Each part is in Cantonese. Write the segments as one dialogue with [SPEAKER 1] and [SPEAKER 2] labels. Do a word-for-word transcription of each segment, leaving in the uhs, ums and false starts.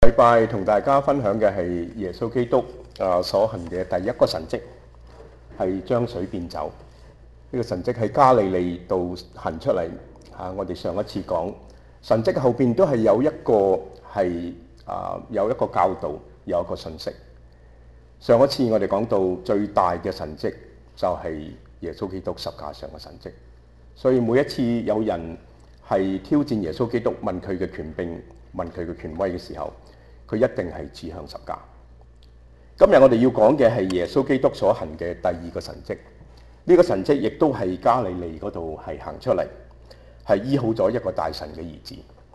[SPEAKER 1] 禮拜同大家分享嘅係耶穌基督啊所行嘅第一個神蹟，係將水變酒。呢、這個神蹟喺加利利度行出嚟。啊，我哋上一次講神蹟後邊都係有一個係啊有一個教導，有一個信息。上一次我哋講到最大嘅神蹟就係耶穌基督十架上嘅神蹟，所以每一次有人係挑戰耶穌基督，問佢嘅權柄，問佢嘅權威嘅時候，佢一定係指向十架。今日我哋要講嘅係耶穌基督所行嘅第二個神蹟。呢個神蹟亦都係加利利嗰度係行出嚟，係醫好咗一個大臣嘅兒子。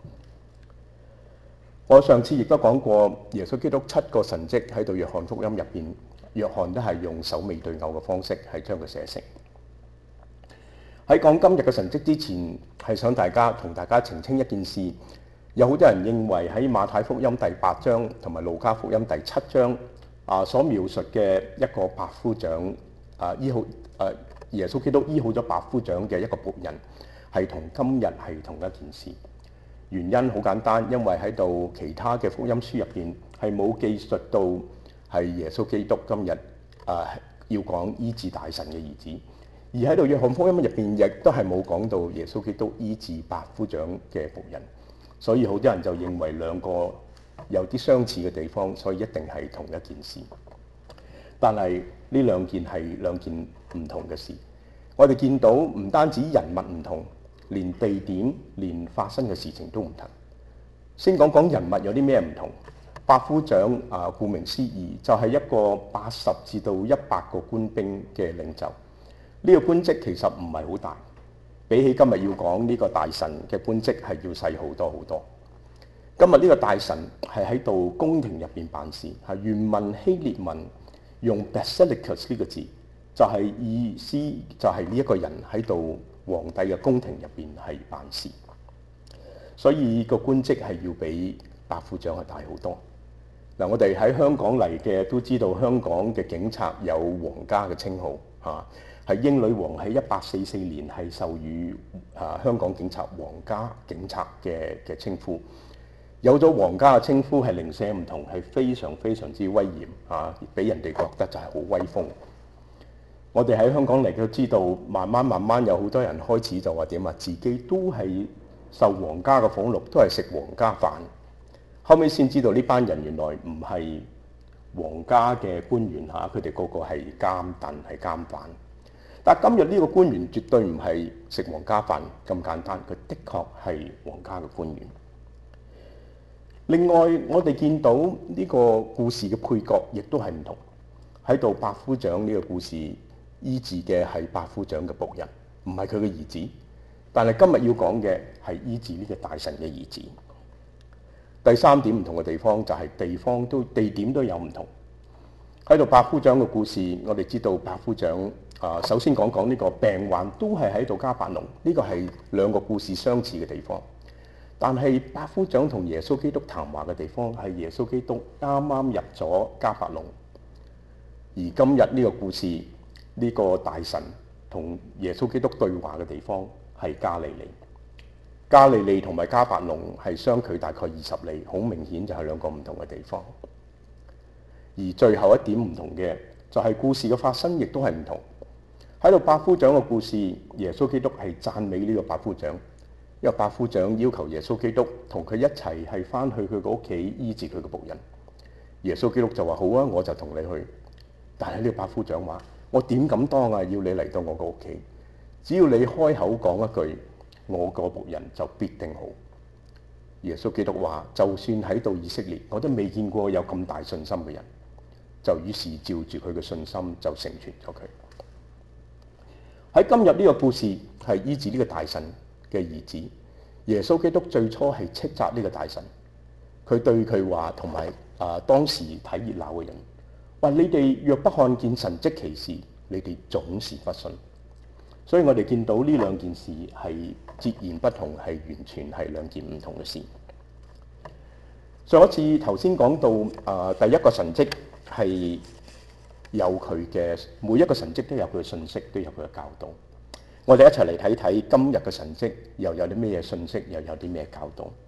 [SPEAKER 1] 我上次亦都講過，耶穌基督七個神蹟喺度約翰福音入邊，約翰都係用首尾對偶嘅方式係將佢寫成。喺講今日嘅神蹟之前，係想大家同大家澄清一件事。有好多人認為喺馬太福音第八章同埋路加福音第七章啊所描述嘅一個百夫長啊醫好啊耶穌基督醫好咗百夫長嘅一個僕人，係同今日係同一件事。原因好簡單，因為喺度其他嘅福音書入邊係冇記述到係耶穌基督今日啊要講醫治大臣嘅兒子。而喺度約翰福音入邊亦都係冇講到耶穌基督醫治百夫長嘅僕人，所以好多人就認為兩個有啲相似嘅地方，所以一定係同一件事。但係呢兩件係兩件唔同嘅事。我哋見到唔單止人物唔同，連地點、連發生嘅事情都唔同。先講講人物有啲咩唔同。百夫長啊，顧名思義就係一個八十至到一百個官兵嘅領袖。呢個官職其實唔係好大，比起今日要講呢個大臣嘅官職係要細好多好多。今日呢個大臣係喺度宮廷入邊辦事，係原文希臘文用 basilicus 呢個字，就係、是、意思就係呢一個人喺度皇帝嘅宮廷入邊係辦事，所以個官職係要比百夫長係大好多。嗱，我哋喺香港嚟嘅都知道，香港嘅警察有皇家嘅稱號嚇。係英女王喺一八四四年係授予啊香港警察皇家警察嘅嘅稱呼。有咗皇家嘅稱呼係零舍唔同，係非常非常之威嚴啊，俾人哋覺得就係好威風。我哋喺香港嚟都知道，慢慢慢慢有好多人開始就話點啊，自己都係受皇家嘅俸祿，都係食皇家飯。後尾先知道呢班人原來唔係皇家嘅官員嚇，佢哋個個係監躉係監犯。但今日呢個官員絕對唔係食皇家飯咁簡單，佢的確係皇家嘅官員。另外，我哋見到呢個故事嘅配角亦都係唔同。喺度百夫長呢個故事醫治嘅係百夫長嘅僕人，唔係佢嘅兒子。但係今日要講嘅係醫治呢個大臣嘅兒子。第三點唔同嘅地方就係地方都地點都有唔同。喺度百夫長嘅故事，我哋知道百夫長。啊，首先講講呢個病患都係喺度迦百農，呢個係兩個故事相似嘅地方。但係百夫長同耶穌基督談話嘅地方係耶穌基督啱啱入咗迦百農，而今日呢個故事呢個大臣同耶穌基督對話嘅地方係加利利。加利利同埋迦百農係相距大概二十里，好明顯就係兩個唔同嘅地方。而最後一點唔同嘅就係故事嘅發生亦都係唔同。喺度百夫長嘅故事，耶穌基督係讚美呢個百夫長，因為百夫長要求耶穌基督同佢一齊係翻去佢個屋企醫治佢嘅僕人。耶穌基督就話好啊，我就同你去。但係呢個百夫長話：我點敢當啊？要你嚟到我個屋企，只要你開口講一句，我個僕人就必定好。耶穌基督話：就算喺度以色列，我都未見過有咁大信心嘅人。就於是照住佢嘅信心就成全咗佢。喺今日呢個故事係醫治呢個大臣嘅兒子。耶穌基督最初係斥責呢個大臣，佢對佢話同埋啊當時睇熱鬧嘅人話：你哋若不看見神蹟奇事，你哋總是不信。所以我哋見到呢兩件事係截然不同，係完全係兩件唔同嘅事。上一次頭先講到啊、呃、第一個神蹟係有佢嘅，每一個神蹟都有佢嘅信息，都有佢嘅教導。我哋一齊嚟睇睇今日嘅神蹟又有啲咩信息，又有啲咩教導。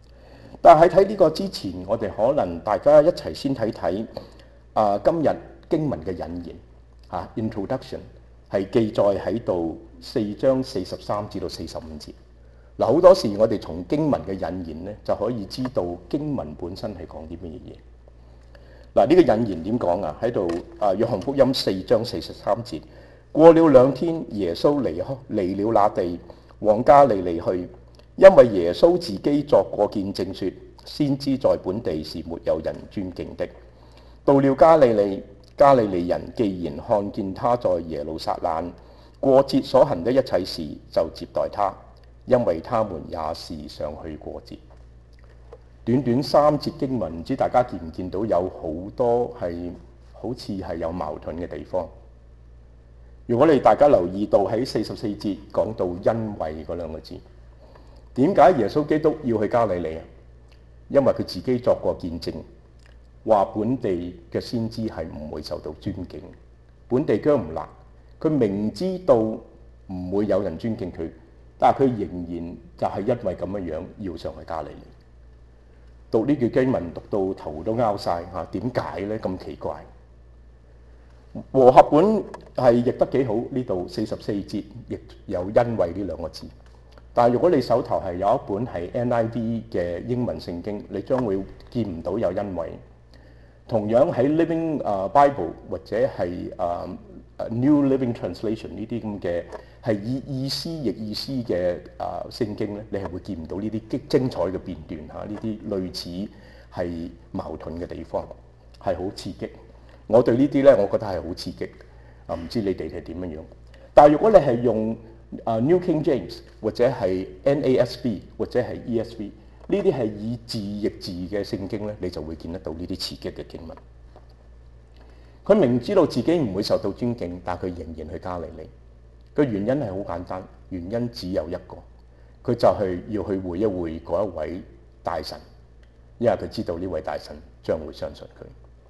[SPEAKER 1] 但係喺睇呢個之前，我哋可能大家一齊先睇睇啊今日經文嘅引言啊 introduction 係記載喺度四章四十三至到四十五節。嗱，好多時我哋從經文嘅引言咧就可以知道經文本身係講啲乜嘢嘢。嗱，呢個引言點講啊？喺度啊，約翰福音四章四十三節，過了兩天，耶穌離開離了那地，往加利利去，因為耶穌自己作過見證說，先知在本地是沒有人尊敬的。到了加利利，加利利人既然看見他在耶路撒冷過節所行的一切事，就接待他，因為他們也是上去過節。短短三節經文，唔知大家見唔見到有好多係好似係有矛盾嘅地方。如果你大家留意到喺四十四節講到因為嗰兩個字，點解耶穌基督要去加利利啊？因為佢自己作過見證，話本地嘅先知係唔會受到尊敬，本地姜唔辣，佢明知道唔會有人尊敬佢，但係佢仍然就係因為咁樣樣要上去加利利。讀呢句經文讀到頭都拗晒嚇，點解咧咁奇怪？和合本係譯得幾好，呢度四十四節亦有因為呢兩個字。但係如果你手頭係有一本係 N I V 嘅英文聖經，你將會見唔到有因為。同樣喺 Living Bible 或者係誒 New Living Translation 呢啲咁嘅係以意思譯意思嘅誒聖經咧，你係會見唔到呢啲激精彩嘅片段嚇，呢啲類似係矛盾嘅地方，係好刺激。我對呢啲咧，我覺得係好刺激。啊，唔知你哋係點樣樣？但係如果你係用啊 New King James 或者係 N A S B 或者係 E S V 呢啲係以字譯字嘅聖經咧，你就會見得到呢啲刺激嘅經文。佢明知道自己唔會受到尊敬，但係佢仍然去加利利。個原因係好簡單，原因只有一個，佢就係要去會一會嗰一位大臣，因為佢知道呢位大臣將會相信佢。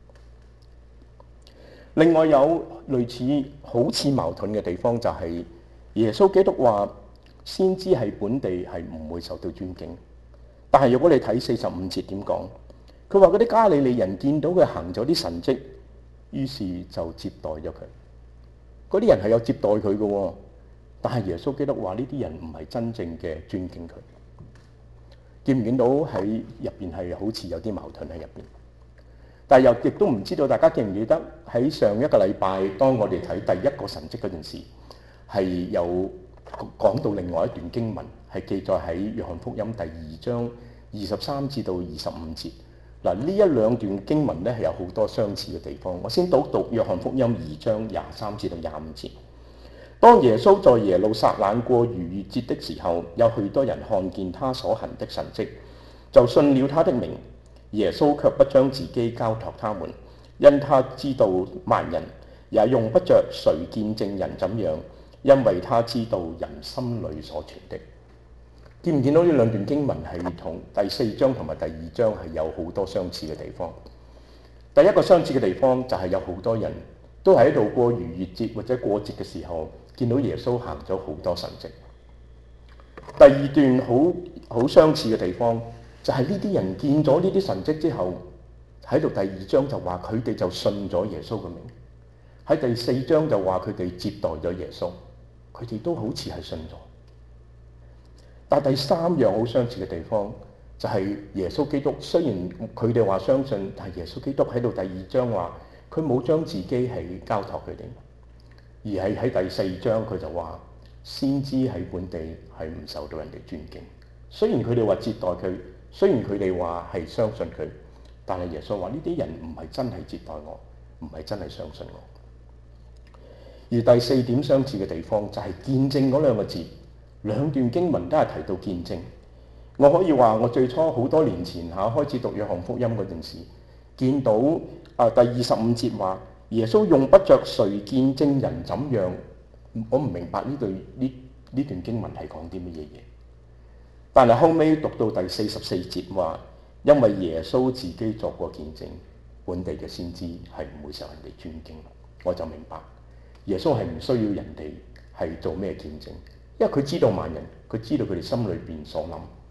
[SPEAKER 1] 另外有類似好似矛盾嘅地方，就係耶穌基督話先知係本地係唔會受到尊敬，但係如果你睇四十五節點講，佢話嗰啲加利利人見到佢行咗啲神蹟，於是就接待咗佢。嗰啲人係有接待佢嘅，但係耶穌基督話呢啲人唔係真正嘅尊敬佢。見唔見到喺入邊係好似有啲矛盾喺入邊？但係又亦都唔知道大家記唔記得喺上一個禮拜，當我哋睇第一個神蹟嗰件事，係有講到另外一段經文，係記載喺約翰福音第二章二十三至到二十五節。嗱，呢一兩段經文咧係有好多相似嘅地方。我先讀讀約翰福音二章廿三至到廿五節。當耶穌在耶路撒冷過逾越節的時候，有許多人看見他所行的神蹟，就信了他的名。耶穌卻不將自己交託他們，因他知道萬人，也用不着誰見證人怎樣，因為他知道人心裏所存的。見唔見到呢兩段經文係同第四章同埋第二章係有好多相似嘅地方？第一個相似嘅地方就係有好多人都喺度過逾越節或者過節嘅時候，見到耶穌行咗好多神蹟。第二段好好相似嘅地方就係呢啲人見咗呢啲神蹟之後，喺度第二章就話佢哋就信咗耶穌嘅名，喺第四章就話佢哋接待咗耶穌，佢哋都好似係信咗。但第三樣好相似嘅地方就係耶穌基督，雖然佢哋話相信，但係耶穌基督喺度第二章話佢冇將自己係交託佢哋，而係喺第四章佢就話先知喺本地係唔受到人哋尊敬。雖然佢哋話接待佢，雖然佢哋話係相信佢，但係耶穌話呢啲人唔係真係接待我，唔係真係相信我。而第四點相似嘅地方就係見證嗰兩個字。兩段經文都係提到見證。我可以話我最初好多年前嚇開始讀約翰福音嗰陣時，見到啊第二十五節話耶穌用不着誰見證人怎樣，我唔明白呢對呢呢段經文係講啲乜嘢嘢。但係後尾讀到第四十四節話，因為耶穌自己作過見證，本地嘅先知係唔會受人哋尊敬，我就明白耶穌係唔需要人哋係做咩見證。因為佢知道萬人，佢知道佢哋心裏邊所諗，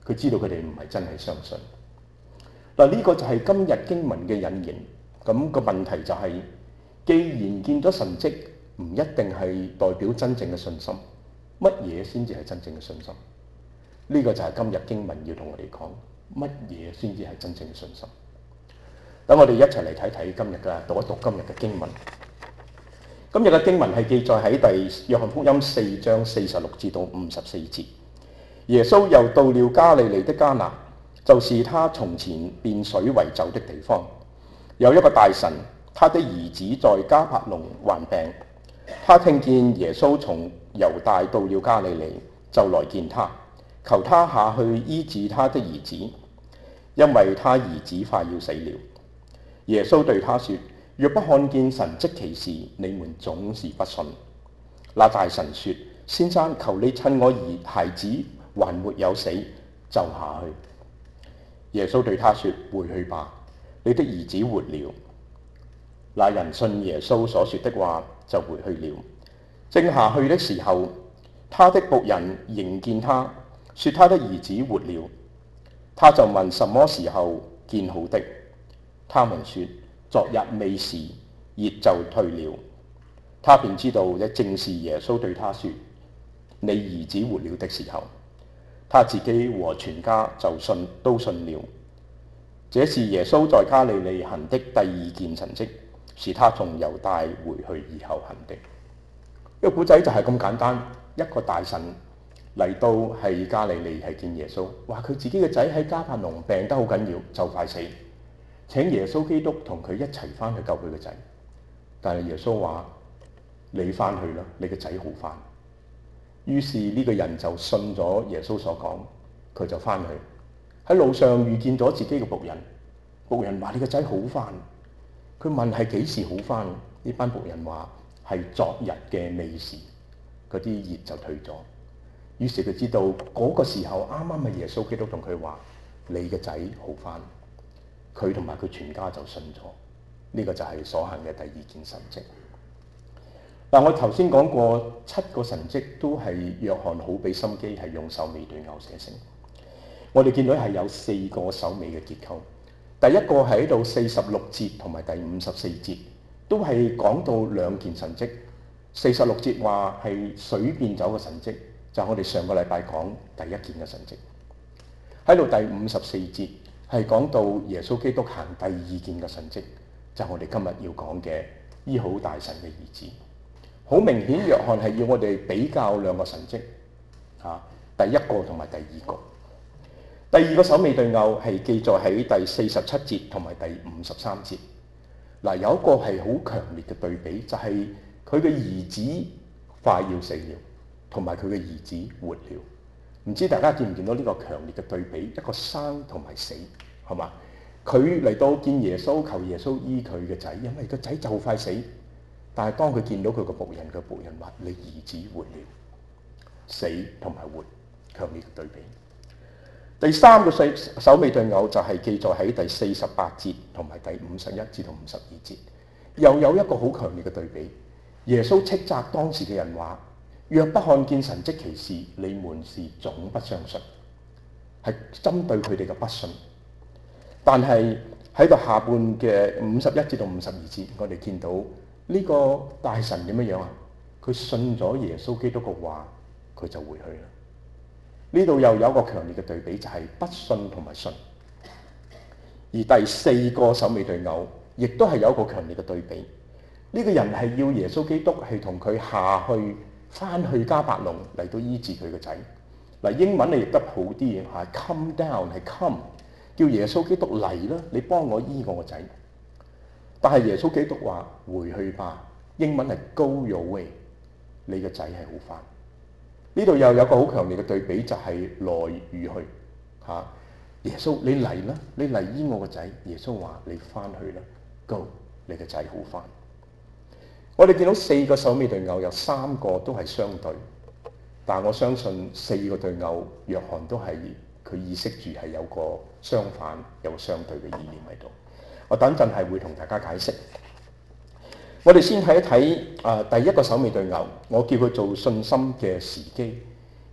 [SPEAKER 1] 佢知道佢哋唔係真係相信。嗱，呢個就係今日經文嘅引言。咁個問題就係，既然見咗神蹟，唔一定係代表真正嘅信心。乜嘢先至係真正嘅信心？呢個就係今日經文要同我哋講，乜嘢先至係真正嘅信心？等我哋一齊嚟睇睇今日嘅讀一讀今日嘅經文。今日嘅經文係記載喺第約翰福音四章四十六至到五十四節。耶穌又到了加利利的迦拿，就是他從前變水為酒的地方。有一個大臣，他的兒子在迦百農患病，他聽見耶穌從猶大到了加利利，就來見他，求他下去醫治他的兒子，因為他兒子快要死了。耶穌對他說：若不看見神蹟奇事，你們總是不信。那大臣說：先生，求你趁我兒孩子還沒有死，就下去。耶穌對他說：回去吧，你的兒子活了。那人信耶穌所說的話，就回去了。正下去的時候，他的僕人迎見他，說他的兒子活了。他就問什麼時候見好的。他們說：昨日未時，熱就退了。他便知道這正是耶穌對他說：你兒子活了的時候。他自己和全家就信都信了。這是耶穌在加利利行的第二件神蹟，是他從猶大回去以後行的。呢個古仔就係咁簡單，一個大臣嚟到係加利利係見耶穌，話佢自己嘅仔喺迦百農病得好緊要，就快死，請耶穌基督同佢一齊翻去救佢嘅仔。但係耶穌話：你翻去啦，你嘅仔好翻。於是呢個人就信咗耶穌所講，佢就翻去。喺路上遇見咗自己嘅僕人，僕人話：你個仔好翻。佢問係幾時好翻？呢班僕人話係昨日嘅未時，嗰啲熱就退咗。於是佢知道嗰個時候啱啱係耶穌基督同佢話：你嘅仔好翻。佢同埋佢全家就信咗。呢個就係所行嘅第二件神蹟。嗱，我頭先講過七個神蹟都係約翰好俾心機，係用首尾對偶寫成。我哋見到係有四個首尾嘅結構。第一個係喺度四十六節同埋第五十四節，都係講到兩件神蹟。四十六節話係水變酒嘅神蹟，就係我哋上個禮拜講第一件嘅神蹟。喺度第五十四節係講到耶穌基督行第二件嘅神蹟，就係我哋今日要講嘅醫好大臣嘅兒子。好明顯，約翰係要我哋比較兩個神蹟，嚇，第一個同埋第二個。第二個首尾對偶係記載喺第四十七節同埋第五十三節。嗱，有一個係好強烈嘅對比，就係佢嘅兒子快要死了，同埋佢嘅兒子活了。唔知大家見唔見到呢個強烈嘅對比？一個生同埋死，係嘛？佢嚟到見耶穌，求耶穌醫佢嘅仔，因為個仔就快死。但係當佢見到佢個僕人，個僕人話：你兒子活了。死同埋活，強烈嘅對比。第三個首尾對偶就係記載喺第四十八節同埋第五十一至到五十二節，又有一個好強烈嘅對比。耶穌斥責當時嘅人話：若不看見神蹟奇事，你們是總不相信。係針對佢哋嘅不信。但係喺度下半嘅五十一至到五十二節，我哋見到呢個大臣點樣樣啊？佢信咗耶穌基督嘅話，佢就回去啦。呢度又有一個強烈嘅對比，就係不信同埋信。而第四個首尾對偶，亦都係有一個強烈嘅對比。呢個人係要耶穌基督係同佢下去翻去迦百農嚟到醫治佢個仔。嗱，英文你譯得好啲嘅係 come down 係 come， 叫耶穌基督嚟啦，你幫我醫我個仔。但係耶穌基督話回去吧，英文係 go your way， 你個仔係好翻。呢度又有個好強烈嘅對比，就係來與去嚇。耶穌你嚟啦，你嚟醫我個仔。耶穌話你翻去啦 ，go， 你個仔好翻。我哋見到四個首尾對偶，有三個都係相對，但我相信四個對偶，約翰都係佢意識住係有個相反、有個相對嘅意念喺度。我等陣係會同大家解釋。我哋先睇一睇啊，第一個首尾對偶，我叫佢做信心嘅時機。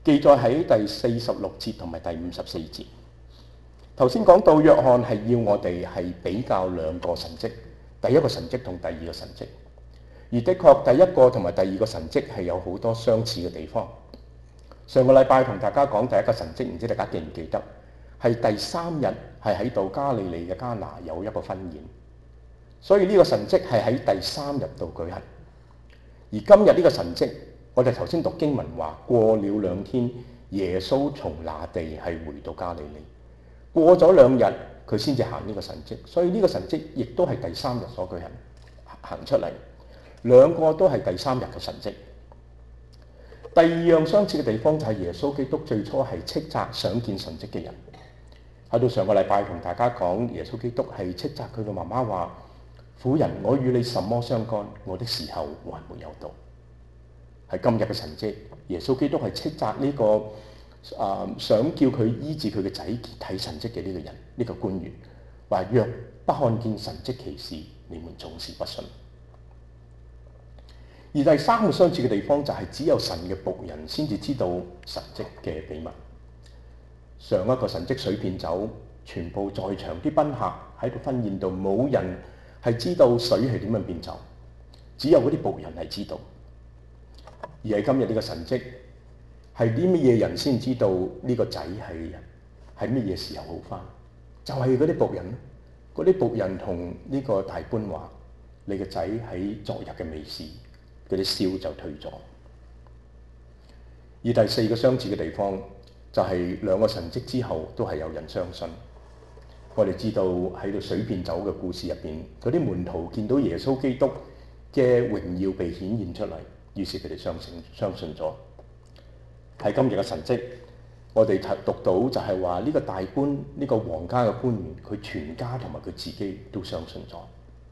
[SPEAKER 1] 記載喺第四十六節同埋第五十四節。頭先講到約翰係要我哋係比較兩個神蹟，第一個神蹟同第二個神蹟。而的確第一個同埋第二個神蹟係有好多相似嘅地方。上個禮拜同大家講第一個神蹟，唔知大家記唔記得？係第三日係喺度加利利嘅迦拿有一個婚宴，所以呢個神蹟係喺第三日度舉行。而今日呢個神蹟，我哋頭先讀經文話過了兩天，耶穌從那地係回到加利利。過咗兩日，佢先至行呢個神蹟，所以呢個神蹟亦都係第三日所舉行行出嚟。兩個都係第三日嘅神蹟。第二樣相似嘅地方就係耶穌基督最初係斥責想見神蹟嘅人。喺到上個禮拜同大家講，耶穌基督係斥責佢嘅媽媽話：婦人，我與你什麼相干？我的時候還沒有到。喺今日嘅神蹟，耶穌基督係斥責呢、這個啊、呃、想叫佢醫治佢嘅仔睇神蹟嘅呢個人，呢、這個官員話：若不看見神蹟奇事，你們總是不信。而第三個相似嘅地方就係只有神嘅僕人先至知道神蹟嘅秘密。上一個神蹟水變酒，全部在場啲賓客喺度婚宴度，冇人係知道水係點樣變酒，只有嗰啲僕人係知道。而喺今日呢個神蹟，係啲乜嘢人先知道呢個仔係喺乜嘢時候好返？就係嗰啲僕人。嗰啲僕人同呢個大官話：你個仔喺昨日嘅未事，嗰啲燒就退咗。而第四個相似嘅地方就係兩個神蹟之後都係有人相信。我哋知道喺度水變酒嘅故事入邊，嗰啲門徒見到耶穌基督嘅榮耀被顯現出嚟，於是佢哋相信相信咗。喺今日嘅神蹟，我哋讀到就係話呢個大官，呢個皇家嘅官員，佢全家同埋佢自己都相信咗。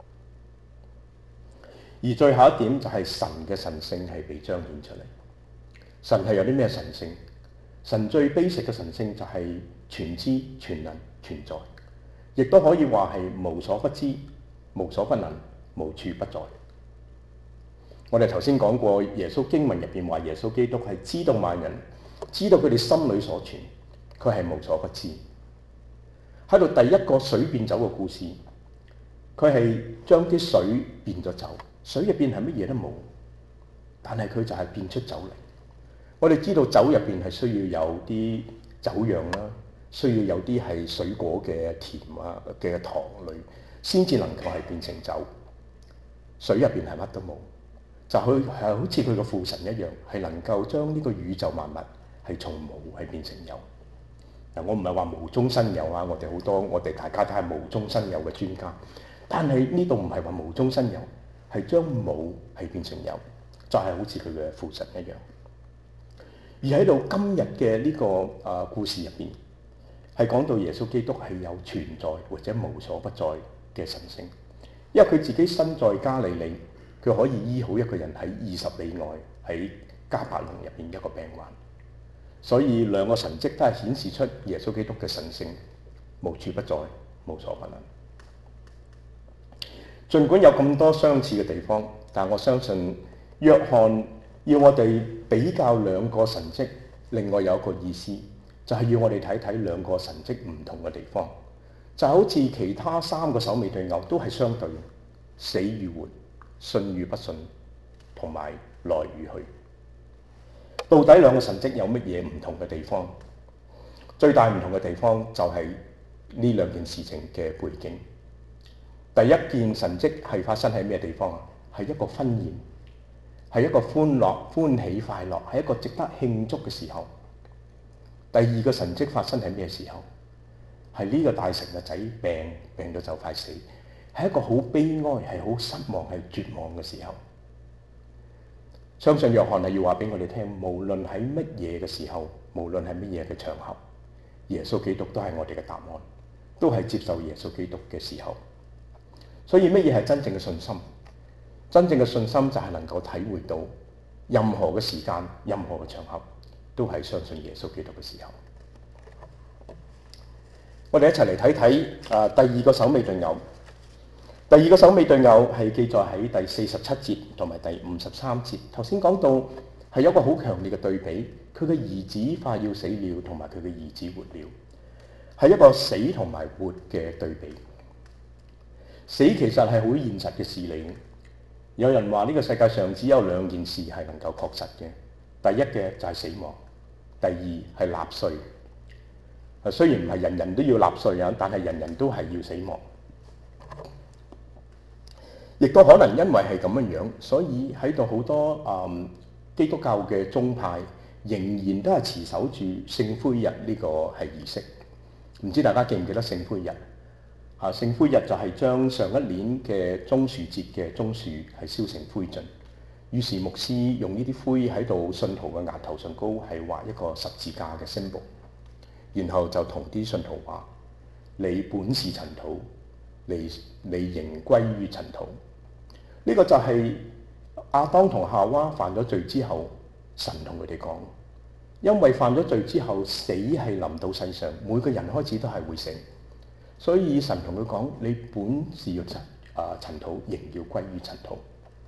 [SPEAKER 1] 而最後一點就係神嘅神性係被彰顯出嚟。神係有啲咩神性？神最 basic 嘅神性就係全知、全能、全在，亦都可以話係無所不知、無所不能、無處不在。我哋頭先講過，耶穌經文入邊話耶穌基督係知道萬人，知道佢哋心裏所存，佢係無所不知。喺度第一個水變酒嘅故事，佢係將啲水變咗酒。水入邊係乜嘢都冇，但係佢就係變出酒嚟。我哋知道酒入邊係需要有啲酒釀啦，需要有啲係水果嘅甜啊嘅糖類，先至能夠係變成酒。水入邊係乜都冇，就佢係好似佢個父神一樣，係能夠將呢個宇宙萬物係從無係變成有。嗱，我唔係話無中生有啊，我哋好多我哋大家都係無中生有嘅專家，但係呢度唔係話無中生有。係將冇係變成有，就係、是、好似佢嘅父神一樣。而喺度今日嘅呢個啊故事入邊，係講到耶穌基督係有存在或者無所不在嘅神性，因為佢自己身在加利利，佢可以醫好一個人喺二十里外喺迦百農入邊一個病患。所以兩個神蹟都係顯示出耶穌基督嘅神性，無處不在，無所不能。儘管有咁多相似嘅地方，但我相信約翰要我哋比較兩個神蹟，另外有一個意思，就係要我哋睇睇兩個神蹟唔同嘅地方。就好似其他三個首尾對偶都係相對，死與活、信與不信，同埋來與去。到底兩個神蹟有乜嘢唔同嘅地方？最大唔同嘅地方就係呢兩件事情嘅背景。第一件神蹟係發生喺咩地方啊？係一個婚宴，係一個歡樂、歡喜、快樂，係一個值得慶祝嘅時候。第二個神蹟發生喺咩時候？係呢個大臣嘅仔病，病到就快死，係一個好悲哀、係好失望、係絕望嘅時候。相信約翰係要話俾我哋聽，無論喺乜嘢嘅時候，無論係乜嘢嘅場合，耶穌基督都係我哋嘅答案，都係接受耶穌基督嘅時候。所以乜嘢係真正嘅信心？真正嘅信心就係能夠體會到任何嘅時間、任何嘅場合，都係相信耶穌基督嘅時候。我哋一齊嚟睇睇啊，第二個首尾對偶。第二個首尾對偶係記載喺第四十七節同埋第五十三節。頭先講到係有個好強烈嘅對比，佢嘅兒子快要死了，同埋佢嘅兒子活了，係一個死同埋活嘅對比。死其實係好現實嘅事嚟。有人話呢個世界上只有兩件事係能夠確實嘅，第一嘅就係死亡，第二係納稅。雖然唔係人人都要納稅啊，但係人人都係要死亡。亦都可能因為係咁樣樣，所以喺度好多嗯基督教嘅宗派仍然都係持守住聖灰日呢個係儀式。唔知大家記唔記得聖灰日？啊，聖灰日就係將上一年嘅棕樹節嘅棕樹係燒成灰燼，於是牧師用呢啲灰喺度信徒嘅額頭上高係畫一個十字架嘅 symbol， 然後就同啲信徒話：你本是塵土，你你仍歸於塵土。呢、這個就係亞當同夏娃犯咗罪之後，神同佢哋講，因為犯咗罪之後，死係臨到世上，每個人開始都係會死。所以神同佢講：你本是要塵啊塵土，仍要歸於塵土。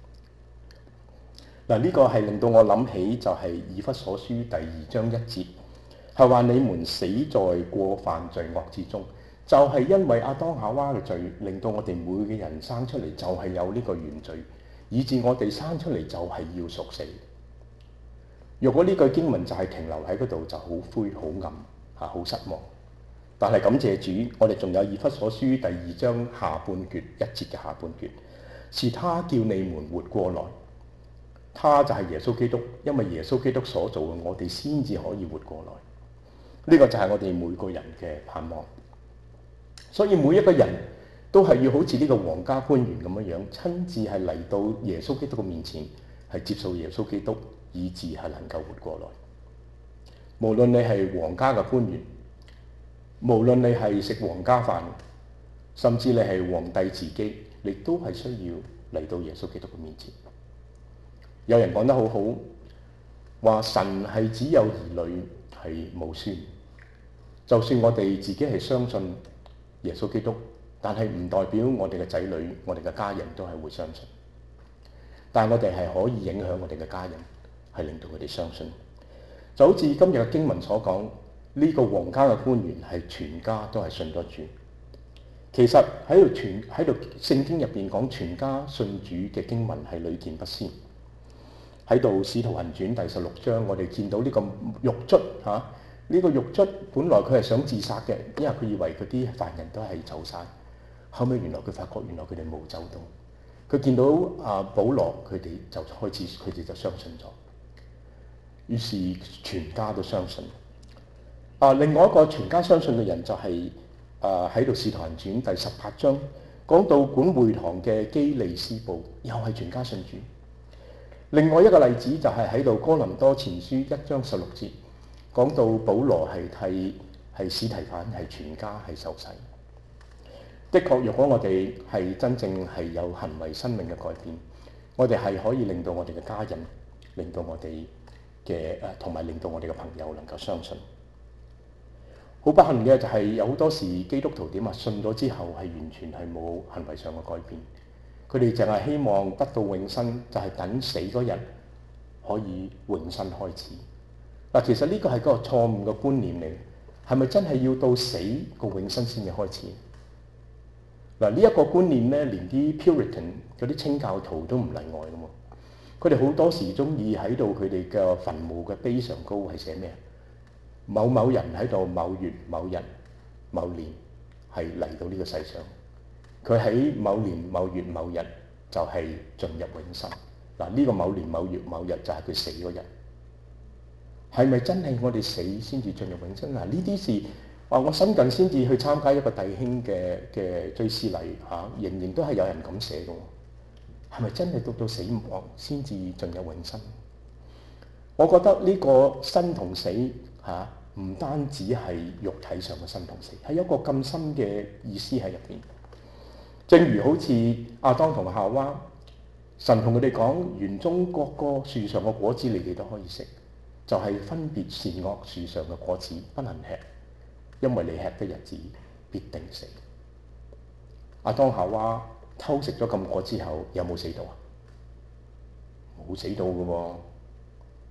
[SPEAKER 1] 嗱，呢個係令到我諗起就係以弗所書第二章一節，係話你們死在過犯罪惡之中，就係、是、因為亞當夏娃嘅罪，令到我哋每個人生出嚟就係有呢個原罪，以致我哋生出嚟就係要屬死。若果呢句經文就係停留喺嗰度，就好灰好暗嚇，好失望。但係感謝主，我哋仲有以弗所書第二章下半段一節嘅下半段，是他叫你們活過來。他就係耶穌基督，因為耶穌基督所做嘅，我哋先至可以活過來。呢、這個就係我哋每個人嘅盼望。所以每一個人都係要好似呢個皇家官員咁樣樣，親自係嚟到耶穌基督嘅面前，係接受耶穌基督，以致係能夠活過來。無論你係皇家嘅官員，無論你係食皇家飯，甚至你係皇帝自己，你都係需要嚟到耶穌基督嘅面前。有人講得好好，話神係只有兒女係冇孫。就算我哋自己係相信耶穌基督，但係唔代表我哋嘅仔女、我哋嘅家人都係會相信。但係我哋係可以影響我哋嘅家人，係令到佢哋相信。就好似今日嘅經文所講。呢個皇家嘅官員係全家都係信咗主。其實喺度全喺度聖經入邊講全家信主嘅經文係屢見不鮮。喺度《使徒行傳》第十六章，我哋見到呢個獄卒嚇，呢、呢個獄卒本來佢係想自殺嘅，因為佢以為嗰啲犯人都係走晒。後尾原來佢發覺原來佢哋冇走到。佢見到啊保羅佢哋就開始佢哋就相信咗，於是全家都相信。啊，另外一個全家相信嘅人就係啊喺度《使徒行傳》第十八章講到管會堂嘅基利斯布，又係全家信主。另外一個例子就係喺度《哥林多前書》一章十六節講到保羅係替係司提反係全家係受洗。的確，如果我哋係真正係有行為生命嘅改變，我哋係可以令到我哋嘅家人，令到我哋嘅誒同埋令到我哋嘅朋友能夠相信。好不幸嘅就係有好多時基督徒點啊，信咗之後係完全係冇行為上嘅改變，佢哋淨係希望得到永生，就係等死嗰日可以永生開始。嗱，其實呢個係個錯誤嘅觀念嚟，係咪真係要到死個永生先至開始？嗱，呢一個觀念咧，連啲 Puritan 嗰啲清教徒都唔例外噶嘛。佢哋好多時中意喺度佢哋嘅墳墓嘅碑上高係寫咩？某某人喺度某月某日某年係嚟到呢個世上，佢喺某年某月某日就係進入永生。嗱，呢個某年某月某日就係佢死嗰日。係咪真係我哋死先至進入永生？嗱，呢啲事話我新近先至去參加一個弟兄嘅嘅追思禮嚇，仍然都係有人咁寫嘅。係咪真係到到死亡先至進入永生？我覺得呢個生同死嚇，唔單止係肉體上嘅生同死，係有一個咁深嘅意思喺入邊。正如好似亞當同夏娃，神同佢哋講：園中各個樹上嘅果子你哋都可以食，就係、是、分別善惡樹上嘅果子不能吃，因為你吃的日子必定死。亞當夏娃偷食咗禁果之後，有冇死到啊？冇死到嘅喎。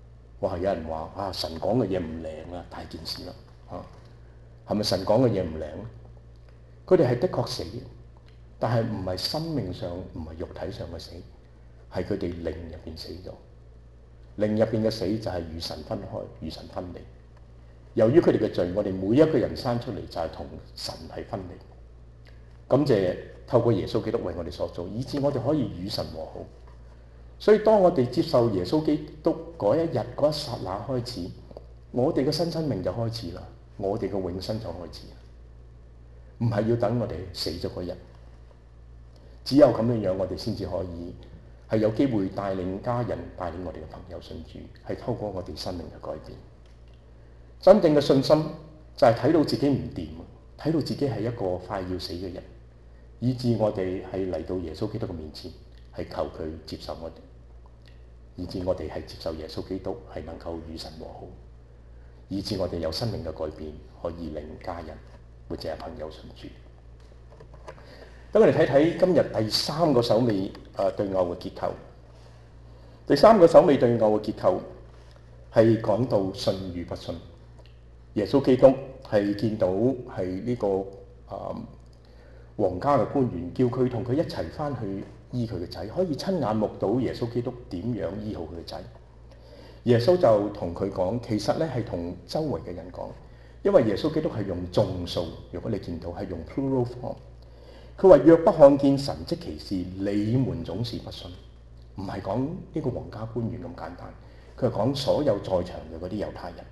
[SPEAKER 1] 哇！有人話啊，神講嘅嘢唔靈啊，大件事啦嚇，係咪神講嘅嘢唔靈咧？佢哋係的確死，但係唔係生命上，唔係肉體上嘅死，係佢哋靈入邊死咗。靈入邊嘅死就係與神分開，與神分離。由於佢哋嘅罪，我哋每一個人生出嚟就係同神係分離。感謝透過耶穌基督為我哋所做，以致我哋可以與神和好。所以當我哋接受耶穌基督嗰一日嗰一剎那開始，我哋嘅新生命就開始啦，我哋嘅永生就開始啦。唔係要等我哋死咗嗰日，只有咁樣樣，我哋先至可以係有機會帶領家人、帶領我哋嘅朋友信主，係透過我哋生命嘅改變。真正嘅信心就係睇到自己唔掂，睇到自己係一個快要死嘅人，以致我哋係嚟到耶穌基督嘅面前，係求佢接受我哋，以致我哋係接受耶穌基督，係能夠與神和好，以致我哋有生命嘅改變，可以令家人或者係朋友信主。等我哋睇睇今日第三個首尾誒對偶嘅結構。第三個首尾對偶嘅結構係講到信與不信。耶穌基督係見到係呢、這個誒、呃、皇家嘅官員，叫佢同佢一齊翻去醫佢嘅仔，可以親眼目睹耶穌基督點樣醫好佢嘅仔。耶穌就同佢講，其實咧係同周圍嘅人講，因為耶穌基督係用眾數，如果你見到係用 plural form， 佢話若不看見神蹟奇事，你們總是不信。唔係講呢個皇家官員咁簡單，佢係講所有在場嘅嗰啲猶太人。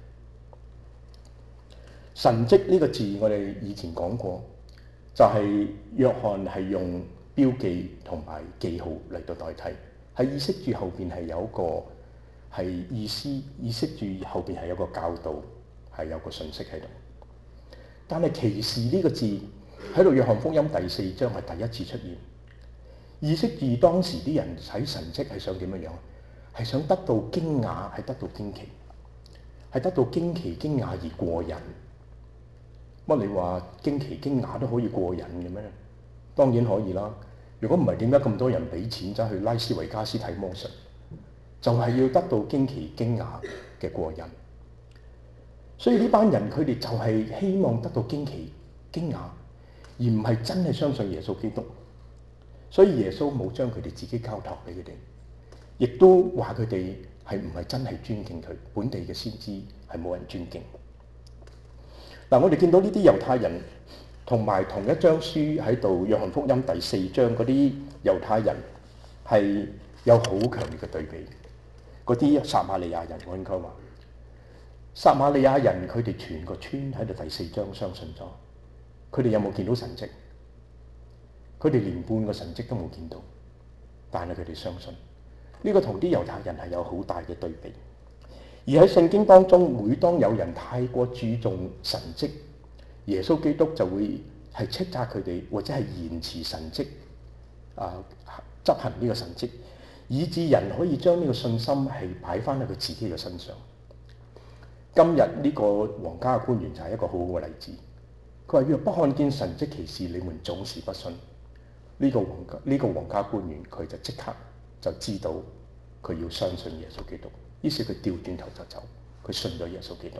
[SPEAKER 1] 神蹟呢個字我哋以前講過，就係、是、約翰係用標記同埋記號嚟到代替，係意識住後邊係有一個係意思，意識住後邊係有個教導，係有個信息喺度。但係奇事呢個字喺度約翰福音第四章係第一次出現，意識住當時啲人睇神蹟係想點樣樣，係想得到驚訝，係得到驚奇，係得到驚奇驚訝而過癮。乜你話驚奇驚訝都可以過癮嘅咩？當然可以啦。如果唔係，點解咁多人俾錢走去拉斯維加斯睇魔術？就係、是、要得到驚奇驚訝嘅過癮。所以呢班人佢哋就係希望得到驚奇驚訝，而唔係真係相信耶穌基督。所以耶穌冇將佢哋自己交託俾佢哋，亦都話佢哋係唔係真係尊敬佢。本地嘅先知係冇人尊敬。嗱，我哋見到呢啲猶太人同埋同一章書喺度，約翰福音第四章嗰啲猶太人係有好強烈嘅對比。嗰啲撒瑪利亞人，我應該話撒瑪利亞人，佢哋全個村喺度第四章相信咗，佢哋有冇見到神蹟？佢哋連半個神蹟都冇見到，但係佢哋相信。呢個同啲猶太人係有好大嘅對比。而喺聖經當中，每當有人太過注重神蹟，耶穌基督就會係斥責佢哋，或者係延遲神蹟啊執行呢個神蹟，以致人可以將呢個信心係擺翻喺佢自己嘅身上。今日呢個皇家嘅官員就係一個好好嘅例子。佢話：若不看見神蹟奇事，你們總是不信。呢、這個皇家呢、這個皇家官員佢就即刻就知道佢要相信耶穌基督。於是佢掉轉頭就走，佢信咗耶穌基督。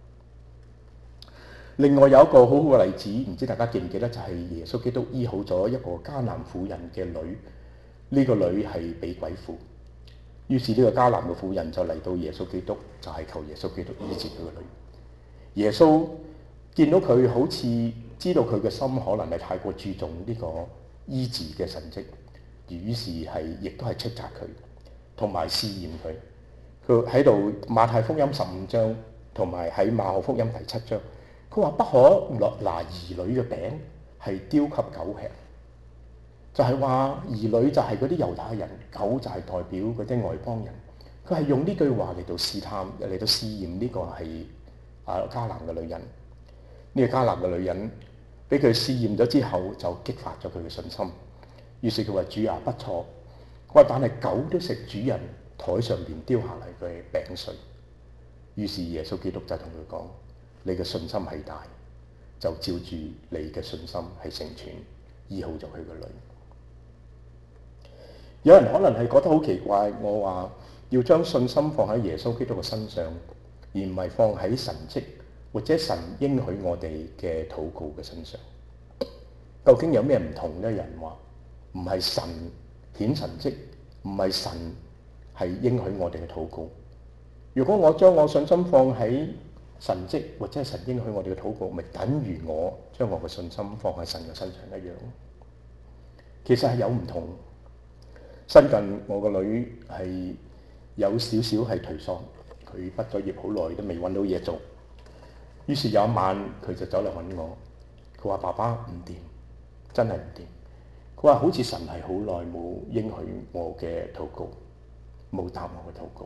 [SPEAKER 1] 另外有一個好好嘅例子，唔知大家記唔記得，就係、是、耶穌基督醫好咗一個迦南婦人嘅女。呢、這個女係俾鬼附，於是呢個迦南嘅婦人就嚟到耶穌基督，就係、是、求耶穌基督醫治佢個女。耶穌見到佢好似知道佢嘅心可能係太過注重呢個醫治嘅神蹟，而於是係亦都係斥責佢，同埋試驗佢。佢喺度馬太福音十五章，同埋喺馬可福音第七章，佢話不可落拿兒女嘅餅係丟給狗吃，就係話兒女就係嗰啲猶太人，狗就係代表嗰啲外邦人。佢係用呢句話嚟到試探，嚟到試驗呢個係啊迦南嘅女人。呢、這個迦南嘅女人俾佢試驗咗之後，就激發咗佢嘅信心。於是佢話：主啊，不錯。佢話但係狗都食主人台上邊丟下嚟嘅餅碎。於是耶穌基督就同佢講：你嘅信心係大，就照住你嘅信心係成全，醫好咗佢個女。有人可能係覺得好奇怪，我話要將信心放喺耶穌基督嘅身上，而唔係放喺神蹟或者神應許我哋嘅禱告嘅身上。究竟有咩唔同呢？人話唔係神顯神蹟，唔係神係應許我哋嘅禱告。如果我將我信心放喺神蹟或者係神應許我哋嘅禱告，咪等於我將我嘅信心放喺神嘅身上一樣。其實係有唔同。新近我個女係有少少係頹喪，佢畢咗業好耐都未揾到嘢做。於是有一晚佢就走嚟揾我，佢話：爸爸唔掂，真係唔掂。佢話好似神係好耐冇應許我嘅禱告，冇答我嘅禱告。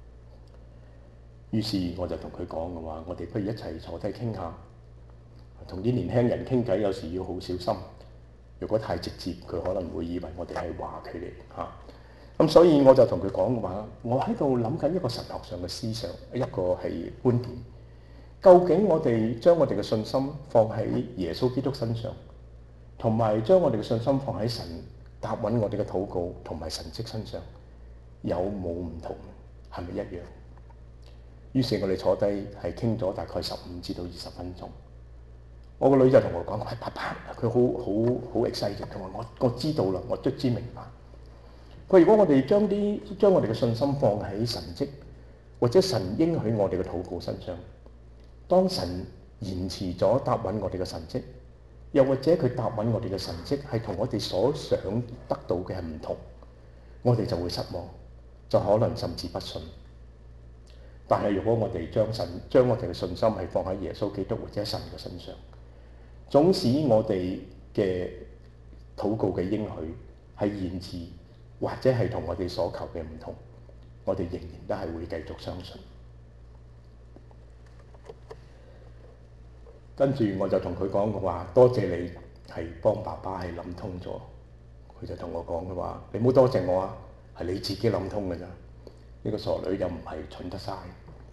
[SPEAKER 1] 於是我就同佢講嘅話：我哋不如一齊坐低傾下，同啲年輕人傾偈，有時要好小心。如果太直接，佢可能會以為我哋係話佢哋嚇。咁、啊、所以我就同佢講嘅話，我喺度諗緊一個神學上嘅思想，一個係觀點。究竟我哋將我哋嘅信心放喺耶穌基督身上，同埋將我哋嘅信心放喺神答允我哋嘅禱告同埋神蹟身上，有冇唔同？係咪一樣？於是我哋坐低係傾咗大概十五至到二十分鐘。我個女就同我講：喂，爸爸，佢好好好 excited，佢話我我知道啦，我卒之明白。佢話如果我哋將啲將我哋嘅信心放喺神蹟或者神應許我哋嘅禱告身上，當神延遲咗答允我哋嘅神蹟，又或者佢答允我哋嘅神蹟係同我哋所想得到嘅係唔同，我哋就會失望，就可能甚至不信。但係如果我哋將神將我哋嘅信心係放喺耶穌基督或者神嘅身上，總使我哋嘅禱告嘅應許係延遲，或者係同我哋所求嘅唔同，我哋仍然都係會繼續相信。跟住我就同佢講嘅話：多謝你係幫爸爸係諗通咗。佢就同我講嘅話：你唔好多謝我啊，係你自己諗通嘅咋。呢個傻女又唔係蠢得晒。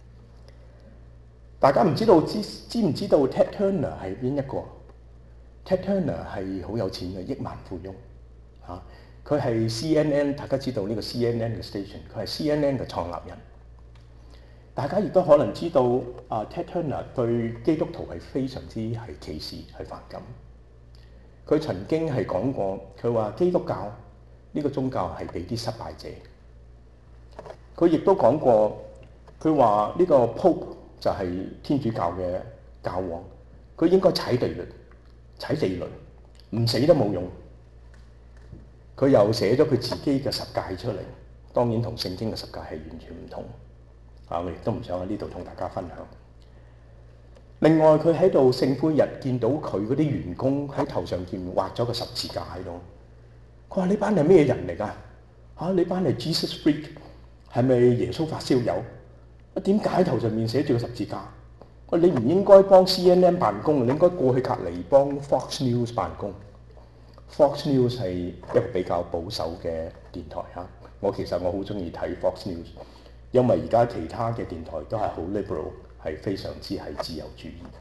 [SPEAKER 1] 大家唔知道知知唔知道 Ted Turner 係邊一個？Ted Turner 係好有錢嘅億萬富翁嚇，佢係 C N N， 大家知道呢個 C N N 嘅 station， 佢係 C N N 嘅創立人。大家亦都可能知道啊 Ted Turner 對基督徒係非常之係歧視係反感。佢曾經係講過，佢話基督教呢個宗教係俾啲失敗者。佢亦都講過，佢話呢個 Pope 就係天主教嘅教皇，佢應該踩地雷。踩地雷，唔死都冇用。佢又寫咗佢自己嘅十誡出嚟，當然同聖經嘅十誡係完全唔同。啊，我亦都唔想喺呢度同大家分享。另外，佢喺度聖灰日見到佢嗰啲員工喺頭上邊畫咗個十字架喺度。佢話：呢班係咩人嚟㗎？嚇，呢班係 Jesus freak， 係咪耶穌發燒友？啊，點解喺頭上面寫住個十字架？你唔應該幫 C N N 辦公，你應該過去隔離幫 Fox News 辦公。Fox News 係一個比較保守嘅電台嚇。我其實我好中意睇 Fox News，因為而家其他嘅電台都係好 liberal， 係非常之係自由主義。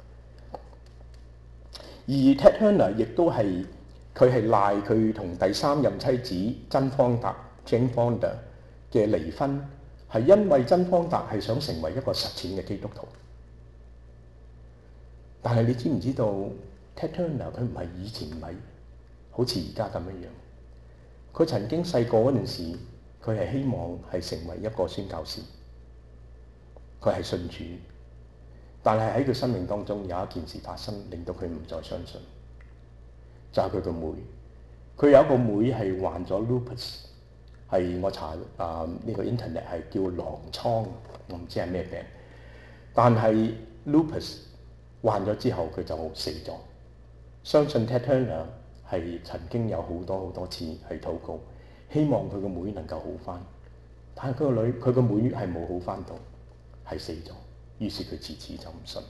[SPEAKER 1] 而 Ted Turner 亦都係佢係賴佢同第三任妻子珍芳達 Jane Fonda 嘅離婚，係因為珍芳達係想成為一個實踐嘅基督徒。但係你知唔知道 Ted Turner 佢唔係以前唔係好似而家咁樣樣。佢曾經細個嗰陣時，佢係希望係成為一個宣教士，佢係信主。但係喺佢生命當中有一件事發生，令到佢唔再相信，就係佢個妹。佢有一個妹係患咗 lupus， 係我查啊呢、這個 internet 係叫狼瘡，我唔知係咩病。但係 lupus患咗之後佢就死咗。相信 Ted Turner 係曾經有好多好多次去禱告，希望佢個妹能夠好返。但係佢個女佢個妹係冇好返到，係死咗。於是佢自此就唔信。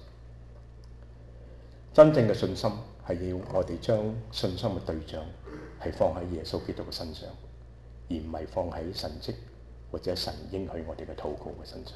[SPEAKER 1] 真正嘅信心係要我哋將信心嘅對象係放喺耶穌基督嘅身上，而唔係放喺神蹟或者神應許我哋嘅禱告嘅身上。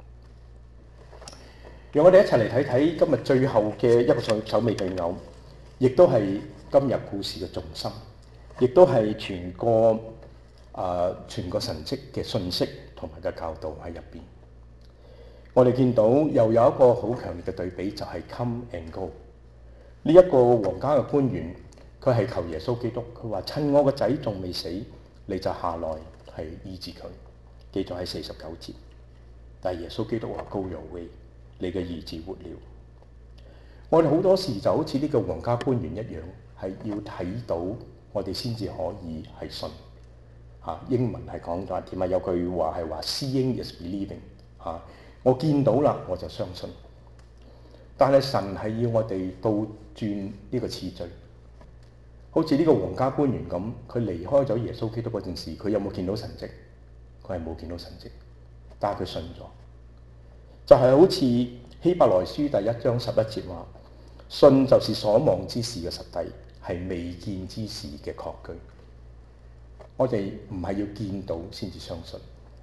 [SPEAKER 1] 讓我哋一齊嚟睇睇今日最後嘅一個首尾對偶，亦都係今日故事嘅重心，亦都係全個啊、呃、全個神蹟嘅信息同埋嘅教導喺入邊。我哋見到又有一個好強烈嘅對比，就係 come and go。呢一個皇家嘅官員，佢係求耶穌基督，佢話趁我個仔仲未死，你就下來係醫治佢。記載喺四十九節。但係耶穌基督話 Go your way，你嘅兒子活了。我哋好多時就好似呢個皇家官員一樣，係要睇到我哋先至可以係信。嚇、啊，英文係講咗點啊？有句話係話 Seeing is believing。嚇、啊，我見到啦，我就相信。但係神係要我哋倒轉呢個次序，好似呢個皇家官員咁，佢離開咗耶穌基督嗰陣時，佢有冇見到神蹟？佢係冇見到神蹟，但係佢信咗。就係、是、好似希伯來書第一章十一節話：信就是所望之事嘅實底，係未見之事嘅確據。我哋唔係要見到先至相信。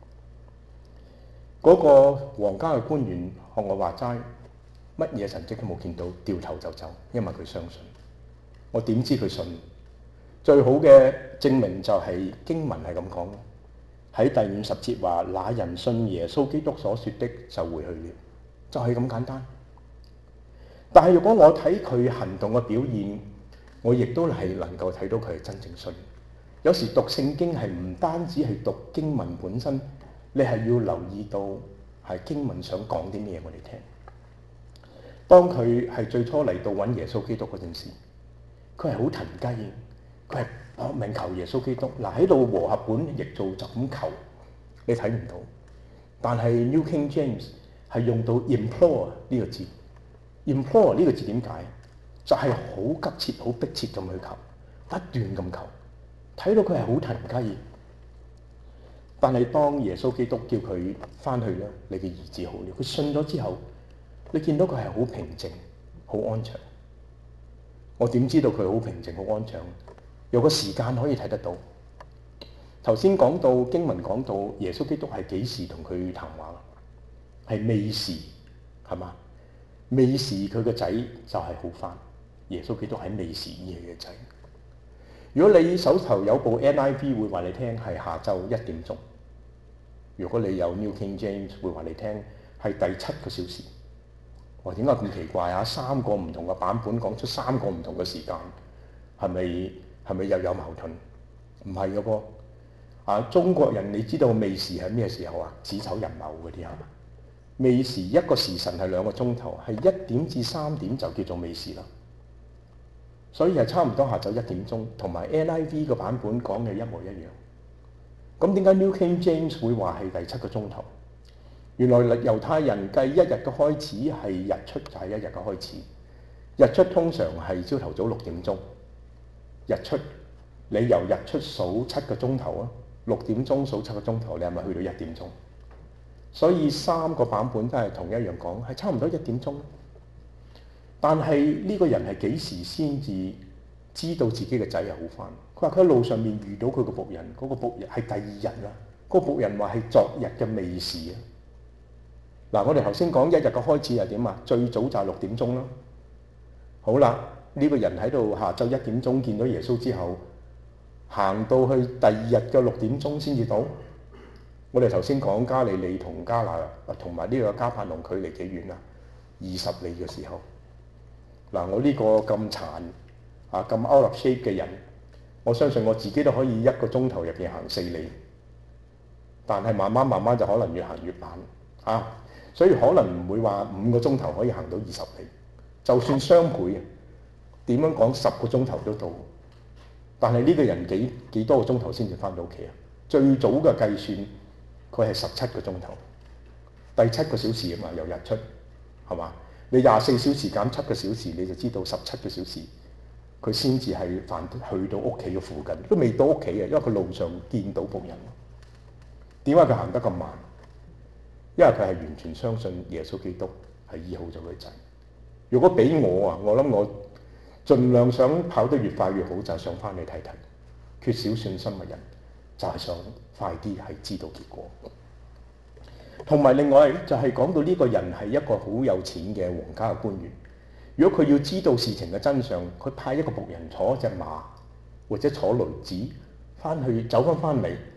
[SPEAKER 1] 嗰、那個皇家嘅官員學我話齋，乜嘢神蹟都冇見到，掉頭就走，因為佢相信。我點知佢信？最好嘅證明就係經文係咁講，喺第五十節話：那人信耶穌基督所說的就回去了，就係、是、咁簡單。但係如果我睇佢行動嘅表現，我亦都係能夠睇到佢係真正信。有時讀聖經係唔單止係讀經文本身，你係要留意到係經文想講啲咩我哋聽。當佢係最初嚟到揾耶穌基督嗰陣時，佢係好騰雞，佢係搏命求耶穌基督。嗱，喺度和合本譯做就咁求，你睇唔到。但係 New King James 係用到 implore 呢個字。implore 呢個字點解？就係、是、好急切、好迫切咁去求，不斷咁求。睇到佢係好騰雞。但係當耶穌基督叫佢翻去咧，你嘅兒子好了。佢信咗之後，你見到佢係好平靜、好安詳。我點知道佢好平靜、好安詳？有個時間可以睇得到。頭先講到經文講到耶穌基督係幾時同佢談話？係未時，係嘛？未時佢個仔就係好返。耶穌基督喺未時醫佢嘅仔。如果你手頭有部 N I V 會話你聽係下晝一點鐘。如果你有 New King James 會話你聽係第七個小時。哇！點解咁奇怪啊？三個唔同嘅版本講出三個唔同嘅時間，係咪係咪又有矛盾？唔係嘅噃。啊，中國人你知道未時係咩時候啊？子丑寅卯嗰啲係嘛？未時一個時辰係兩個鐘頭，係一點至三點就叫做未時啦。所以係差唔多下晝一點鐘，同埋 N I V 個版本講嘅一模一樣。咁點解 New King James 會話係第七個鐘頭？原來猶太人計一日嘅開始係日出，就係一日嘅開始。日出通常係朝頭早六點鐘。日出，你由日出數七個鐘頭啊，六點鐘數七個鐘頭，你係咪去到一點鐘？所以三個版本都係同一樣講，係差唔多一點鐘。但係呢個人係幾時先至知道自己嘅仔係好返？佢話佢喺路上面遇到佢個僕人，嗰、那個僕人係第二日啦。嗰、那個僕人話係昨日嘅未時啊。嗱，我哋頭先講一日嘅開始係點啊？最早就係六點鐘啦。好啦，呢、這個人喺度下晝一點鐘見到耶穌之後，行到去第二日嘅六點鐘先至到。我哋頭先講加利利同加拿同埋呢個加百農距離幾遠啊？二十里嘅時候。嗱，我呢個咁殘啊咁 out of shape 嘅人，我相信我自己都可以一個鐘頭入邊行四里，但係慢慢慢慢就可能越行越慢啊，所以可能唔會話五個鐘頭可以行到二十里，就算雙倍啊，點樣講十個鐘頭都到。但係呢個人幾幾多個鐘頭先至翻到屋企啊？最早嘅計算佢係十七個鐘頭，第七個小時啊嘛，由日出係嘛？你廿四小時減七個小時，你就知道十七個小時佢先至係返去到屋企嘅附近，都未到屋企嘅，因為佢路上見到僕人。點解佢行得咁慢？因為佢係完全相信耶穌基督係醫好咗佢仔。如果俾我啊，我諗我盡量想跑得越快越好，就係想翻嚟睇睇。缺少信心嘅人就係想快啲係知道結果。同埋另外就係講到呢個人係一個好有錢嘅皇家嘅官員。如果佢要知道事情嘅真相，佢派一個僕人坐一隻馬或者坐驢子翻去走翻翻嚟，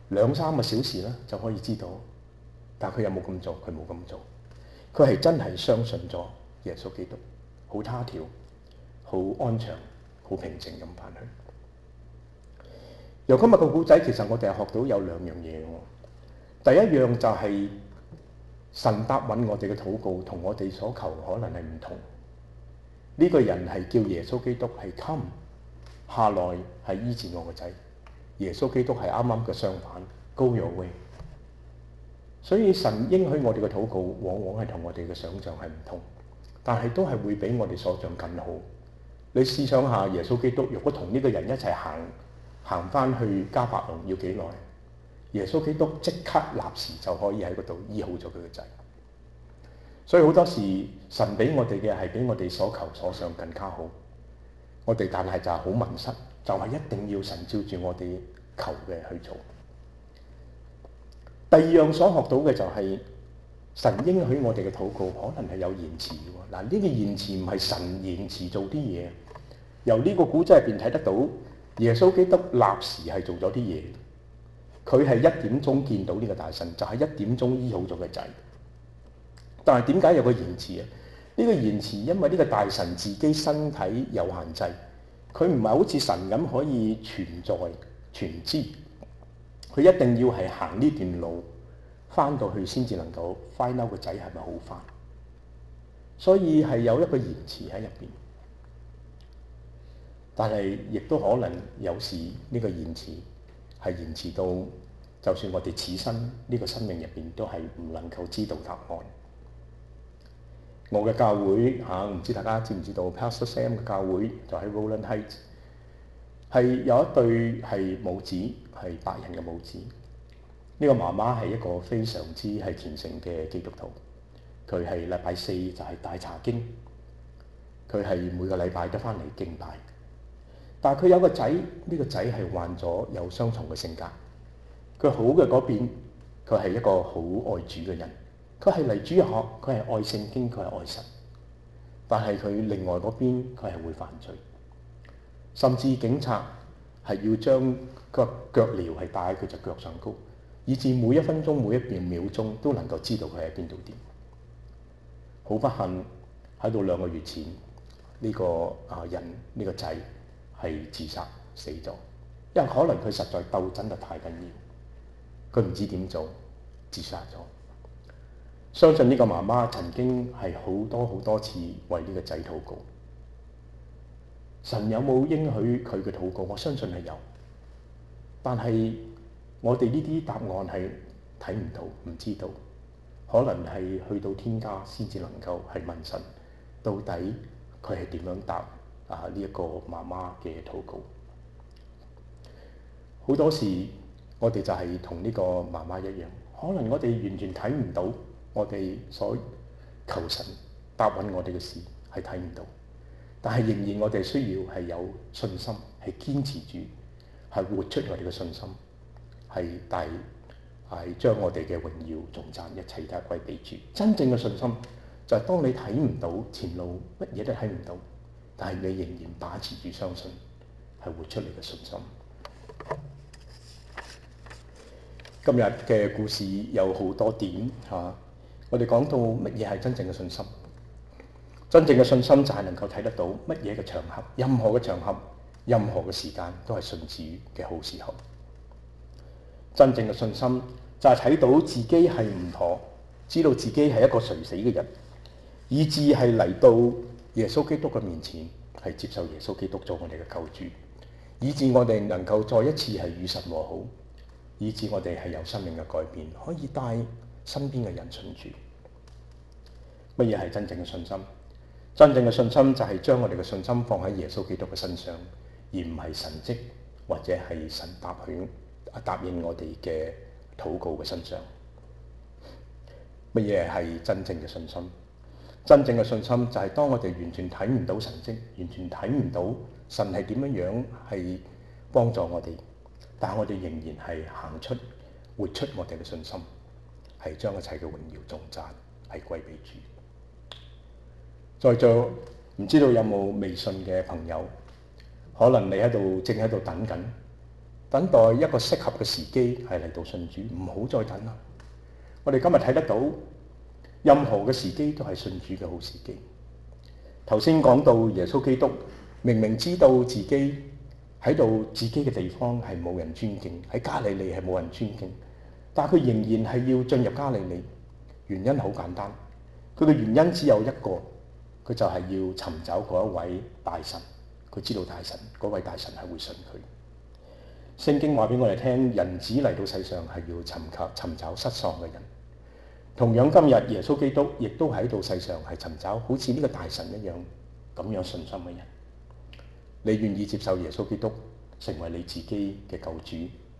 [SPEAKER 1] 兩三個小時啦就可以知道。但佢有冇咁做？佢冇咁做。佢係真係相信咗耶穌基督，好他條，好安詳，好平靜咁返去。由今日個故仔，其實我哋係學到有兩樣嘢喎。第一樣就係神答允我哋嘅禱告，同我哋所求可能係唔同。呢、這個人係叫耶穌基督係 come 下來係醫治我個仔，耶穌基督係啱啱嘅相反 go your way。所以神應許我哋嘅禱告，往往係同我哋嘅想像係唔同，但係都係會比我哋所想更好。你試想下，耶穌基督如果同呢個人一齊行行翻去迦百農要幾耐？耶穌基督即刻立時就可以喺嗰度醫好咗佢個仔。所以好多時神俾我哋嘅係比我哋所求所想更加好。我哋但係就係好迷失，就係、是、一定要神照住我哋求嘅去做。第二樣所學到嘅就係、是、神應許我哋嘅禱告可能係有延遲喎。嗱，呢個延遲唔係神延遲做啲嘢，由呢個古仔入邊睇得到，耶穌基督立時係做咗啲嘢。佢係一點鐘見到呢個大臣，就係、是、一點鐘醫好咗個仔。但係點解有個延遲啊？呢、這個延遲因為呢個大臣自己身體有限制，佢唔係好似神咁可以存在全知。佢一定要係行呢段路翻到去先至能夠 find out 個仔係咪好翻，所以係有一個延遲喺入邊。但係亦都可能有時呢個延遲係延遲到，就算我哋此生呢個生命入邊都係唔能夠知道答案。我嘅教會嚇，唔知大家知唔知道 Pastor Sam 嘅教會就喺 Rowland Heights，係有一對係母子，係白人嘅母子。呢、這個媽媽係一個非常之係虔誠嘅基督徒，佢係禮拜四就係帶查經，佢係每個禮拜都翻嚟敬拜。但係佢有個仔，呢、這個仔係患咗有雙重嘅性格。佢好嘅嗰邊，佢係一個好愛主嘅人，佢係嚟主日學，佢係愛聖經，佢係愛神。但係佢另外嗰邊，佢係會犯罪，甚至警察係要將個腳鐐係戴喺佢隻腳上高，以至每一分鐘、每一秒秒鐘都能夠知道佢喺邊度點。好不幸喺到兩個月前，呢、這個啊人呢、這個仔係自殺死咗，因為可能佢實在鬥爭得太緊要，佢唔知點做，自殺咗。相信呢個媽媽曾經係好多好多次為呢個仔禱告。神有冇應許佢嘅禱告？我相信係有，但係我哋呢啲答案係睇唔到、唔知道，可能係去到天家先至能夠係問神，到底佢係點樣答啊呢一個媽媽嘅禱告。好多時我哋就係同呢個媽媽一樣，可能我哋完全睇唔到我哋所求神答應我哋嘅事係睇唔到。但係仍然我哋需要係有信心，係堅持住，係活出我哋嘅信心，係大係將我哋嘅榮耀頌讚一切都歸俾主。真正嘅信心就係當你睇唔到前路，乜嘢都睇唔到，但係你仍然把持住相信，係活出你嘅信心。今日嘅故事有好多點嚇、啊，我哋講到乜嘢係真正嘅信心？真正嘅信心就係能夠睇得到乜嘢嘅場合，任何嘅場合，任何嘅時間都係信主嘅好時候。真正嘅信心就係睇到自己係唔妥，知道自己係一個垂死嘅人，以致係嚟到耶穌基督嘅面前，係接受耶穌基督做我哋嘅救主，以致我哋能夠再一次係與神和好，以致我哋係有生命嘅改變，可以帶身邊嘅人信主。乜嘢係真正嘅信心？真正嘅信心就係將我哋嘅信心放喺耶穌基督嘅身上，而唔係神蹟或者係神答應答應我哋嘅禱告嘅身上。乜嘢係真正嘅信心？真正嘅信心就係當我哋完全睇唔到神蹟，完全睇唔到神係點樣樣係幫助我哋，但係我哋仍然係行出活出我哋嘅信心，係將一切嘅榮耀頌讚係歸俾主。在座唔知道有冇未信嘅朋友，可能你喺度正喺度等緊， 等待一個適合嘅時機係嚟到信主，唔好再等啦。我哋今日睇得到，任何嘅時機都係信主嘅好時機。頭先講到耶穌基督明明知道自己喺度自己嘅地方係冇人尊敬，喺加利利係冇人尊敬，但係佢仍然係要進入加利利。原因好簡單，佢嘅原因只有一個，佢就係要尋找嗰一位大神。佢知道大神嗰位大神係會信佢。聖經話俾我哋聽，人子嚟到世上係要尋求尋找失喪嘅人。同樣今日耶穌基督亦都喺度世上係尋找好似呢個大神一樣咁樣信心嘅人。你願意接受耶穌基督成為你自己嘅救主，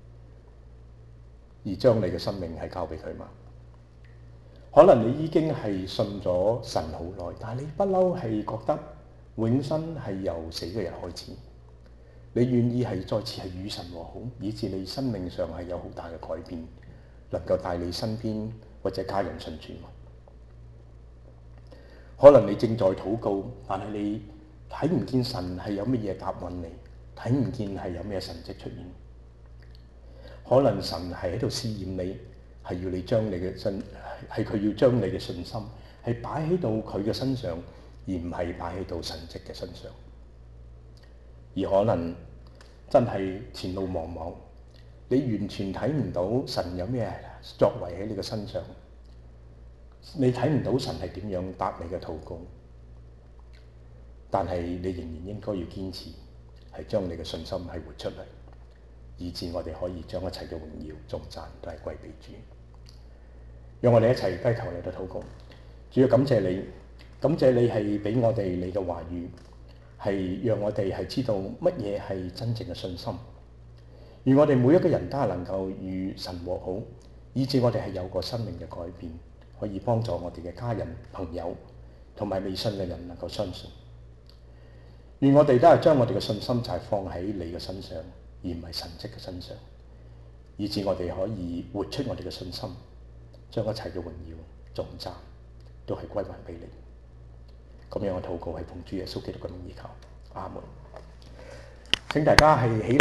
[SPEAKER 1] 而將你嘅生命係交俾佢嗎？可能你已經係信咗神好耐，但係你不嬲係覺得永生係由死嘅人開始。你願意係再次係與神和好，以致你生命上係有好大嘅改變，能夠帶你身邊或者家人信主嗎？可能你正在禱告，但係你睇唔見神係有乜嘢答案你，睇唔見係有咩神蹟出現。可能神係喺度試驗你，係要你將你嘅信，係佢要將你嘅信心係擺喺到佢嘅身上，而唔係擺喺到神蹟嘅身上。而可能真係前路茫茫，你完全睇唔到神有咩作為喺你嘅身上，你睇唔到神係點樣答你嘅禱告。但係你仍然應該要堅持，係將你嘅信心係活出嚟，以致我哋可以將一切嘅榮耀、頌讚都係歸俾主。讓我哋一齊低頭嚟到禱告。主要感謝你，感謝你係俾我哋你嘅話語，係讓我哋係知道乜嘢係真正嘅信心。而我哋每一個人都係能夠與神和好，以致我哋係有個生命嘅改變，可以幫助我哋嘅家人、朋友同埋未信嘅人能夠相信。願我哋都係將我哋嘅信心就係放喺你嘅身上，而唔係神蹟嘅身上，以致我哋可以活出我哋嘅信心，將一切嘅榮耀、頌讚都係歸還俾你。咁樣嘅禱告係奉主耶穌基督嘅名而求，阿門。請大家係起立。